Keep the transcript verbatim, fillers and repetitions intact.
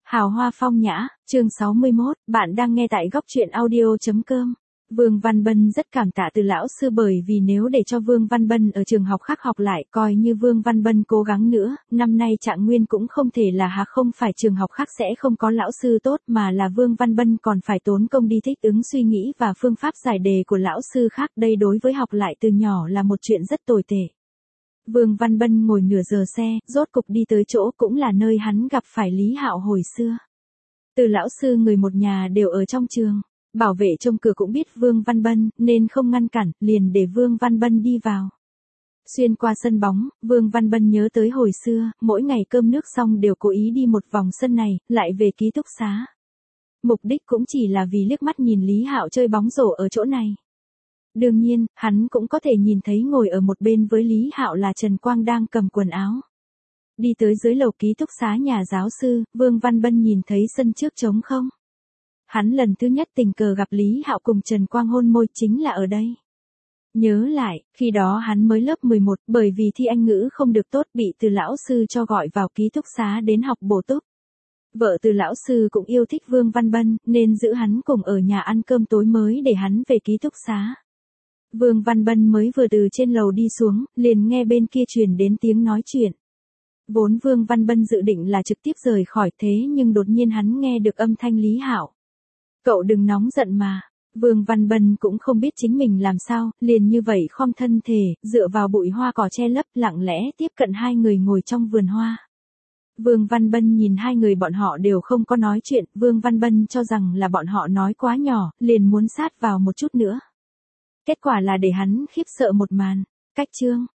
Hào hoa phong nhã, chương sáu mươi mốt, bạn đang nghe tại góc truyện audio chấm com. Vương Văn Bân rất cảm tạ từ lão sư bởi vì nếu để cho Vương Văn Bân ở trường học khác học lại, coi như Vương Văn Bân cố gắng nữa, năm nay trạng nguyên cũng không thể là hạ, không phải trường học khác sẽ không có lão sư tốt mà là Vương Văn Bân còn phải tốn công đi thích ứng suy nghĩ và phương pháp giải đề của lão sư khác, đây đối với học lại từ nhỏ là một chuyện rất tồi tệ. Vương Văn Bân ngồi nửa giờ xe, rốt cục đi tới chỗ cũng là nơi hắn gặp phải Lý Hạo hồi xưa. Từ lão sư người một nhà đều ở trong trường, bảo vệ trông cửa cũng biết Vương Văn Bân nên không ngăn cản, liền để Vương Văn Bân đi vào. Xuyên qua sân bóng, Vương Văn Bân nhớ tới hồi xưa, mỗi ngày cơm nước xong đều cố ý đi một vòng sân này, lại về ký túc xá. Mục đích cũng chỉ là vì liếc mắt nhìn Lý Hạo chơi bóng rổ ở chỗ này. Đương nhiên, hắn cũng có thể nhìn thấy ngồi ở một bên với Lý Hạo là Trần Quang đang cầm quần áo. Đi tới dưới lầu ký túc xá nhà giáo sư, Vương Văn Bân nhìn thấy sân trước trống không. Hắn lần thứ nhất tình cờ gặp Lý Hạo cùng Trần Quang hôn môi chính là ở đây. Nhớ lại, khi đó hắn mới lớp mười một, bởi vì thi Anh ngữ không được tốt bị từ lão sư cho gọi vào ký túc xá đến học bổ túc. Vợ từ lão sư cũng yêu thích Vương Văn Bân, nên giữ hắn cùng ở nhà ăn cơm tối mới để hắn về ký túc xá. Vương Văn Bân mới vừa từ trên lầu đi xuống, liền nghe bên kia truyền đến tiếng nói chuyện. Vốn Vương Văn Bân dự định là trực tiếp rời khỏi thế nhưng đột nhiên hắn nghe được âm thanh Lý Hạo. Cậu đừng nóng giận mà. Vương Văn Bân cũng không biết chính mình làm sao, liền như vậy khom thân thể, dựa vào bụi hoa cỏ che lấp lặng lẽ tiếp cận hai người ngồi trong vườn hoa. Vương Văn Bân nhìn hai người bọn họ đều không có nói chuyện, Vương Văn Bân cho rằng là bọn họ nói quá nhỏ, liền muốn sát vào một chút nữa. Kết quả là để hắn khiếp sợ một màn. Cách chương,